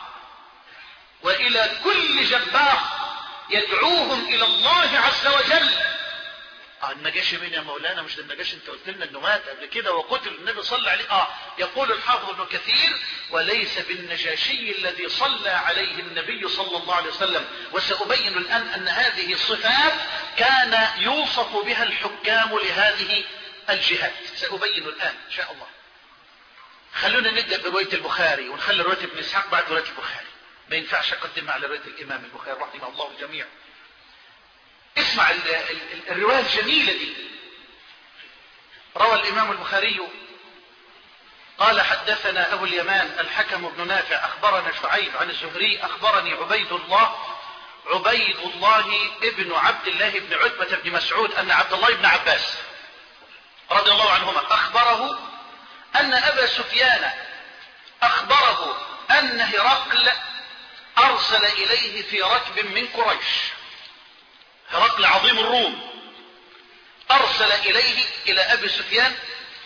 وإلى كل جبار يدعوهم إلى الله عز وجل. النجاشي مين يا مولانا؟ مش النجاشي انت قلت لنا انه مات قبل كده وقتل النبي صلى عليه. اه يقول الحافظ ابن كثير: وليس بالنجاشي الذي صلى عليه النبي صلى الله عليه وسلم. وسأبين الآن أن هذه صفات كان يوصف بها الحكام لهذه الجهات، سأبين الآن إن شاء الله. خلونا نبدأ برواية البخاري ونخلي رواية ابن إسحاق بعد رواية البخاري، ما ينفعش أقدمها على رواية الإمام البخاري رحمه الله الجميع. اسمع ال ال ال الرواية الجميلة دي. روى الإمام البخاري قال: حدثنا أبو اليمان الحكم بن نافع أخبرنا شعيب عن الزهري أخبرني عبيد الله عبيد الله ابن عبد الله بن عتبة بن مسعود أن عبد الله بن عباس رضي الله عنهما أخبره أن أبا سفيان أخبره أن هرقل أرسل إليه في ركب من قريش. هرقل عظيم الروم أرسل إليه إلى أبي سفيان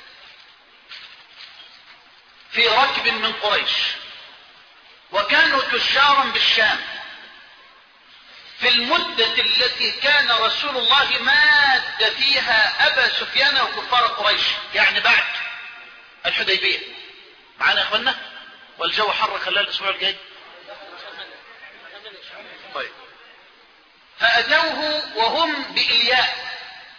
في ركب من قريش، وكانوا تجارا بالشام في المدة التي كان رسول الله ماد فيها أبا سفيان وكفار قريش، يعني بعد الحديبية. معنا يا أخوانا؟ والجو حر خلال الأسبوع الجاي. طيب. فأتوه وهم بإلياء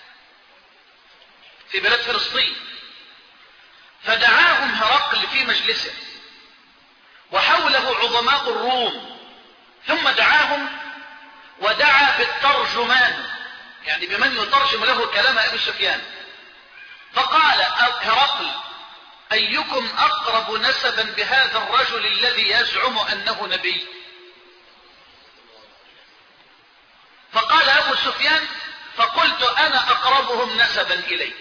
في بلاد فلسطين، فدعاهم هرقل في مجلسه وحوله عظماء الروم، ثم دعاهم ودعا بالترجمان، يعني بمن يترجم له كلام أبي سفيان. فقال هرقل: أيكم أقرب نسبا بهذا الرجل الذي يزعم أنه نبي؟ فقال أبو سفيان: فقلت أنا أقربهم نسبا إليه.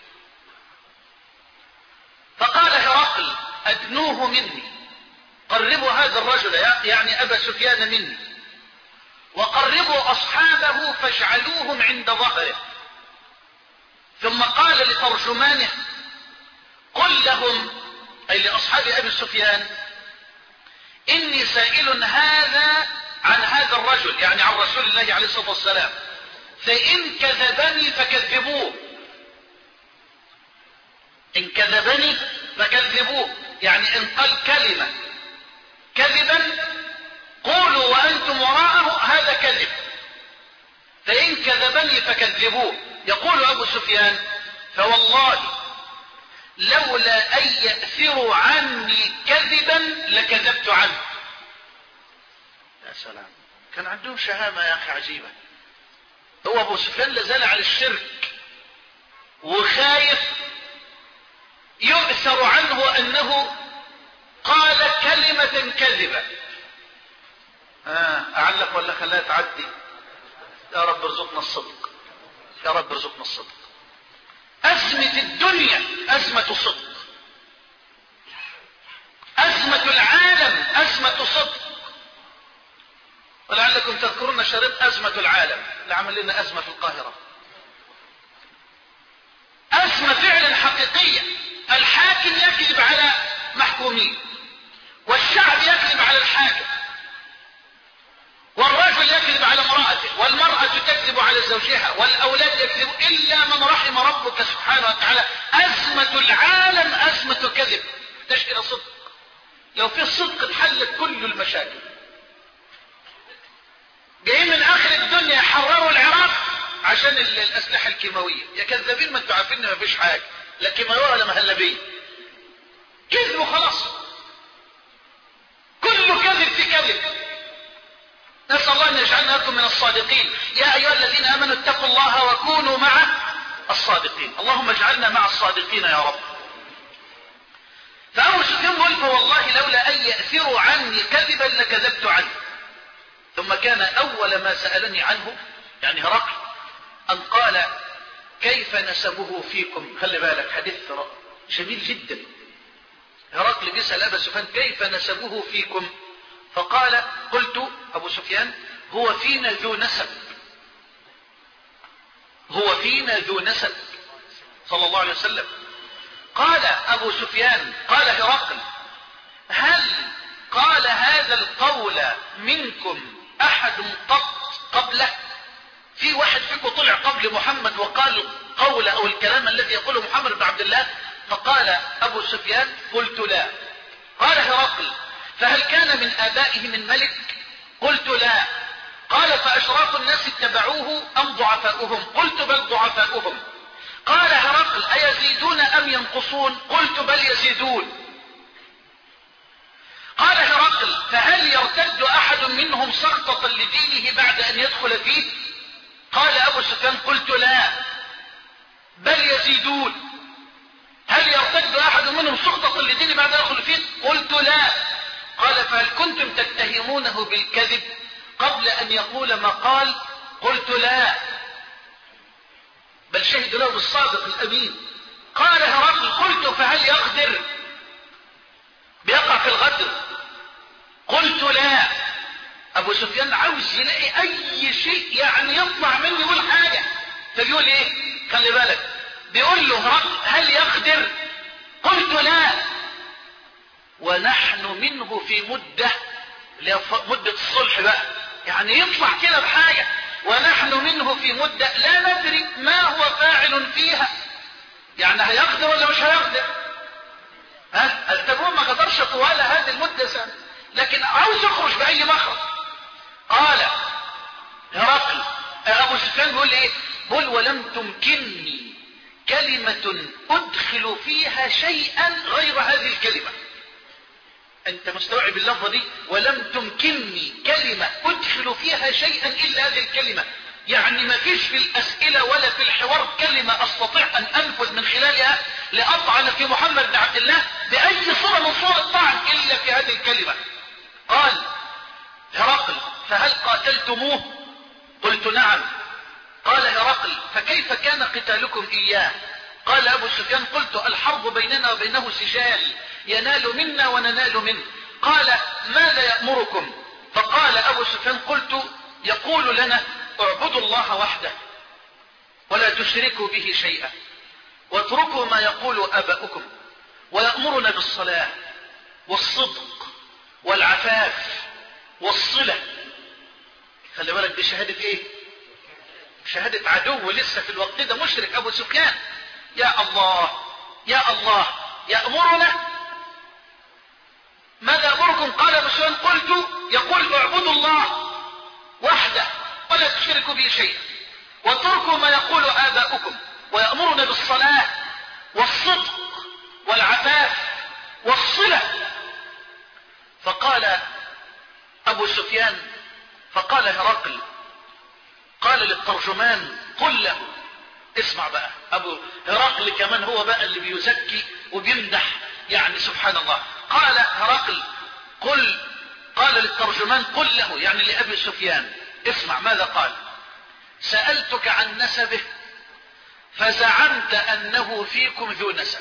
فقال هرقل: أدنوه مني، قربوا هذا الرجل يعني أبا سفيان مني، وقربوا أصحابه فاجعلوهم عند ظهره. ثم قال لترجمانه: قل لهم، أي لأصحاب أبي سفيان: إني سائل هذا عن هذا الرجل، يعني عن رسول الله عليه الصلاة والسلام، فإن كذبني فكذبوه، إن كذبني فكذبوه، يعني إن قال كلمة كذبا قولوا وأنتم وراءه هذا كذب، فإن كذبني فكذبوه. يقول أبو سفيان: فوالله لولا أن يأثروا عني كذبا لكذبت عنه. يا سلام، كان عندهم شهامة يا أخي عجيبة. هو أبو سفيان لازال على الشرك وخايف يؤثر عنه أنه قال كلمة كذبة. آه أعلق ولا خلاها تعدي؟ يا رب ارزقنا الصدق، يا رب ارزقنا الصدق. أزمة الدنيا أزمة صدق، أزمة العالم أزمة صدق. ولعلكم تذكرون شريط أزمة العالم اللي عمل لنا أزمة في القاهرة. أزمة فعلا حقيقية. الحاكم يكذب على محكومين، والشعب يكذب على الحاكم، والرجل يكذب على امرأته، والمرأة تكذب على زوجها، والأولاد يكذبوا، إلا من رحم ربك سبحانه وتعالى. أزمة العالم أزمة كذب تحتاج إلى صدق. لو في صدق انحلت كل المشاكل. جايين من آخر الدنيا يحرروا العراق عشان الأسلحة الكيماوية. يا كذابين، ما انتوا عارفين ما فيش حاجة، لا كيماوية ولا مهلبية، كذبوا خلاص، كله كذب في كذب. نسأل الله أن يجعلنا لكم من الصادقين. يا أيها الذين آمنوا اتقوا الله وكونوا مع الصادقين. اللهم اجعلنا مع الصادقين يا رب. فأبو سفيان يقول: فوالله لولا أن يأثروا عني كذبا لكذبت عنه. ثم كان أول ما سألني عنه، يعني هرقل، أن قال: كيف نسبه فيكم؟ خلي بالك حديث جميل جدا. هرقل بيسأل أبا سفيان كيف نسبه فيكم؟ فقال قلت أبو سفيان هو فينا ذو نسب، هو فينا ذو نسب صلى الله عليه وسلم. قال أبو سفيان قال هرقل هل قال هذا القول منكم أحد قط قبله؟ في واحد فيكم طلع قبل محمد وقال قول أو الكلام الذي يقوله محمد بن عبد الله؟ فقال أبو سفيان قلت لا. قال هرقل فهل كان من آبائه من ملك؟ قلت لا. قال فأشراف الناس اتبعوه أم ضعفاؤهم؟ قلت بل ضعفاؤهم. قال هرقل أيزيدون أم ينقصون؟ قلت بل يزيدون. قال هرقل فهل يرتد أحد منهم سخطة لدينه بعد أن يدخل فيه؟ قال أبو سفيان قلت لا بل يزيدون. هل يرتد أحد منهم سخطة لدينه بعد أن يدخل فيه؟ قلت لا. قال فهل كنتم تتهمونه بالكذب قبل أن يقول ما قال؟ قلت لا بل شهدوا له بالصادق الأمين. قال هرقل قلت فهل يغدر بيقع في الغدر؟ قلت لا. أبو سفيان عاوز يلاقي أي شيء يعني يطلع منه يقول حاجة، فبيقول إيه؟ خلي بالك بيقول له هرقل هل يغدر؟ قلت لا. ونحن منه في مدة مدة الصلح بقى، يعني يطلع كده بحاجة، ونحن منه في مدة لا ندري ما هو فاعل فيها، يعني هيغدر ولا مش هيغدر؟ ها التبوم ما قدرش طوال هذه المدة سنة، لكن عاوز يخرج بأي مخرج. قال هرقل أبو سفيان بيقول ايه؟ بيقول ولم تمكنني كلمة أدخل فيها شيئا غير هذه الكلمة. أنت مستوعب اللفظة دي؟ ولم تمكنني كلمة أدخل فيها شيئا إلا هذه الكلمة، يعني ما فيش في الأسئلة ولا في الحوار كلمة أستطيع أن أنفذ من خلالها لأطعن في محمد بن عبد الله بأي صورة من صور الطعن إلا في هذه الكلمة. قال هرقل فهل قاتلتموه؟ قلت نعم. قال هرقل فكيف كان قتالكم إياه؟ قال أبو سفيان قلت الحرب بيننا وبينه سجال ينال منا وننال منه. قال ماذا يأمركم؟ فقال أبو سفيان قلت يقول لنا اعبدوا الله وحده ولا تشركوا به شيئا واتركوا ما يقول آباؤكم، ويأمرنا بالصلاة والصدق والعفاف والصلة. خلي بالك دي شهادة ايه؟ شهادة عدو لسه في الوقت ده مشرك أبو سفيان. يا الله يا الله يأمرنا ماذا يأمركم؟ قال أبو سفيان قلت يقول اعبدوا الله وحده ولا تشركوا به شيئا واتركوا ما يقول آباؤكم، ويأمرنا بالصلاة والصدق والعفاف والصلة. فقال أبو سفيان فقال هرقل قال للترجمان قل له، اسمع بقى أبو هرقل كمان هو بقى اللي بيزكي وبيمدح، يعني سبحان الله. قال هرقل قل قال للترجمان قل له يعني لأبي سفيان اسمع ماذا قال: سألتك عن نسبه فزعمت أنه فيكم ذو نسب،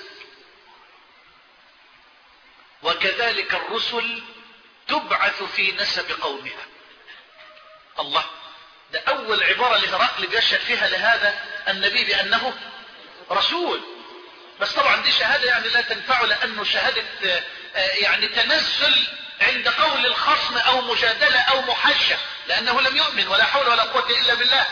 وكذلك الرسل تبعث في نسب قومها. الله، ده أول عبارة لهرقل بيشهد فيها لهذا النبي بأنه رسول. بس طبعا دي شهادة يعني لا تنفع، لأنه شهادة يعني تنزل عند قول الخصم أو مجادلة أو محشة، لأنه لم يؤمن ولا حول ولا قوة إلا بالله.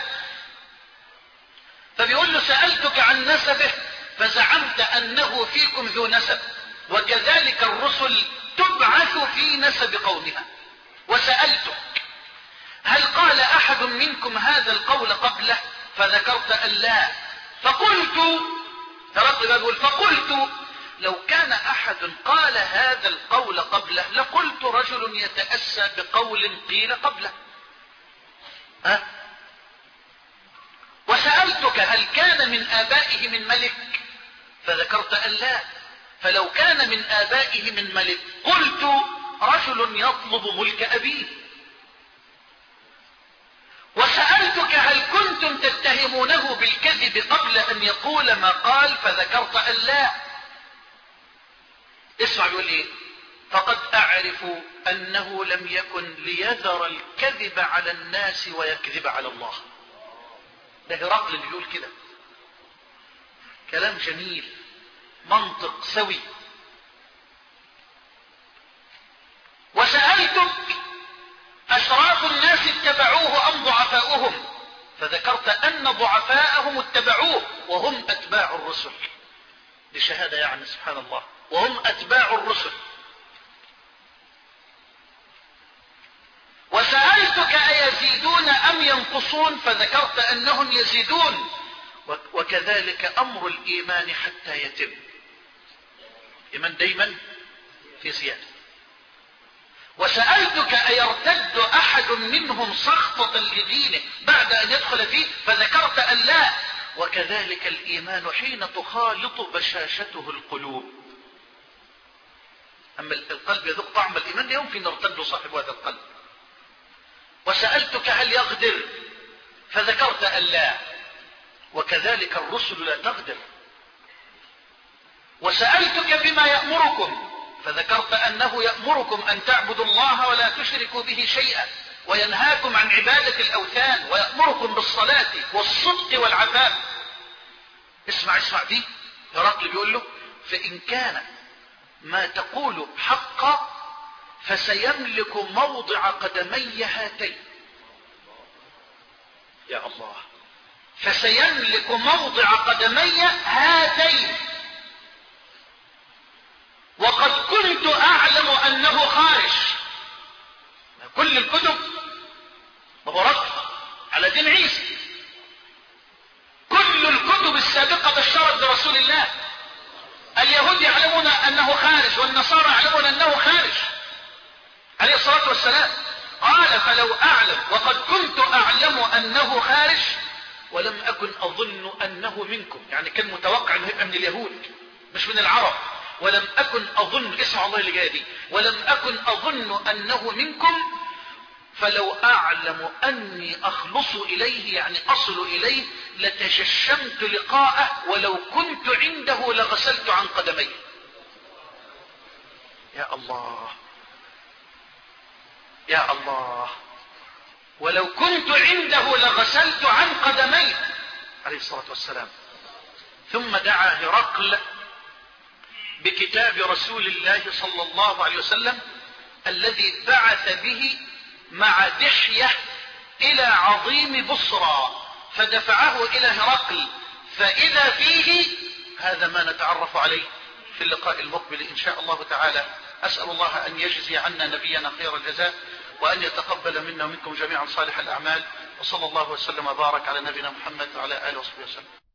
فبيقول له سألتك عن نسبه فزعمت أنه فيكم ذو نسب، وكذلك الرسل تبعث في نسب قومها. وسألتك هل قال أحد منكم هذا القول قبله؟ فذكرت أن لا. فقلت هرقل بيقول فقلت لو كان أحد قال هذا القول قبله لقلت رجل يتأسى بقول قيل قبله. ها؟ وسألتك هل كان من آبائه من ملك؟ فذكرت أن لا. فلو كان من آبائه من ملك قلت رجل يطلب ملك أبيه. وسألتك وسألتك هل كنتم تتهمونه بالكذب قبل أن يقول ما قال فذكرت أن لا. اسمع يقول ايه؟ فقد أعرف أنه لم يكن ليذر الكذب على الناس ويكذب على الله. ده هرقل اللي يقول كده، كلام جميل، منطق سوي. وسألتك أشراف الناس اتبعوه أم ضعفاؤهم فذكرت أن ضعفاءهم اتبعوه وهم أتباع الرسل. دي شهادة يعني، سبحان الله، وهم أتباع الرسل. وسألتك أيزيدون أم ينقصون فذكرت أنهم يزيدون، وكذلك أمر الإيمان حتى يتم. إيمان دايما في زيادة. وسألتك أيرتد أحد منهم سخطة لدينه بعد أن يدخل فيه فذكرت أن لا، وكذلك الإيمان حين تخالط بشاشته القلوب. أما القلب يذوق طعم الإيمان لا يمكن يرتد صاحب هذا القلب. وسألتك هل يغدر فذكرت أن لا، وكذلك الرسل لا تغدر. وسألتك بما يأمركم فذكرت أنه يأمركم أن تعبدوا الله ولا تشركوا به شيئا، وينهاكم عن عبادة الأوثان، ويأمركم بالصلاة والصدق والعفاف. اسمع اسمع دي، هرقل بيقول له فإن كان ما تقول حقا فسيملك موضع قدمي هاتين. يا الله، فسيملك موضع قدمي هاتين، وقد كنت أعلم أنه خارج. كل الكتب مبارك على دين عيسى، كل الكتب السابقة بشرت برسول الله. اليهود يعلمون أنه خارج، والنصارى يعلمون أنه خارج عليه الصلاة والسلام. قال فلو أعلم، وقد كنت أعلم أنه خارج ولم أكن أظن أنه منكم، يعني كان متوقع أنه يبقى من اليهود مش من العرب. ولم أكن أظن، اسمع الله اللي جاي دي، ولم أكن أظن أنه منكم، فلو أعلم أني أخلص إليه يعني أصل إليه لتجشمت لقاءه، ولو كنت عنده لغسلت عن قدمي. يا الله يا الله، ولو كنت عنده لغسلت عن قدمي عليه الصلاة والسلام. ثم دعا هرقل بكتاب رسول الله صلى الله عليه وسلم الذي بعث به مع دحية إلى عظيم بصرى، فدفعه إلى هرقل، فإذا فيه هذا ما نتعرف عليه في اللقاء المقبل إن شاء الله تعالى. أسأل الله أن يجزي عنا نبينا خير الجزاء، وأن يتقبل منا ومنكم جميعا صالح الأعمال، وصلى الله وسلم وبارك على نبينا محمد وعلى آله وصحبه وسلم.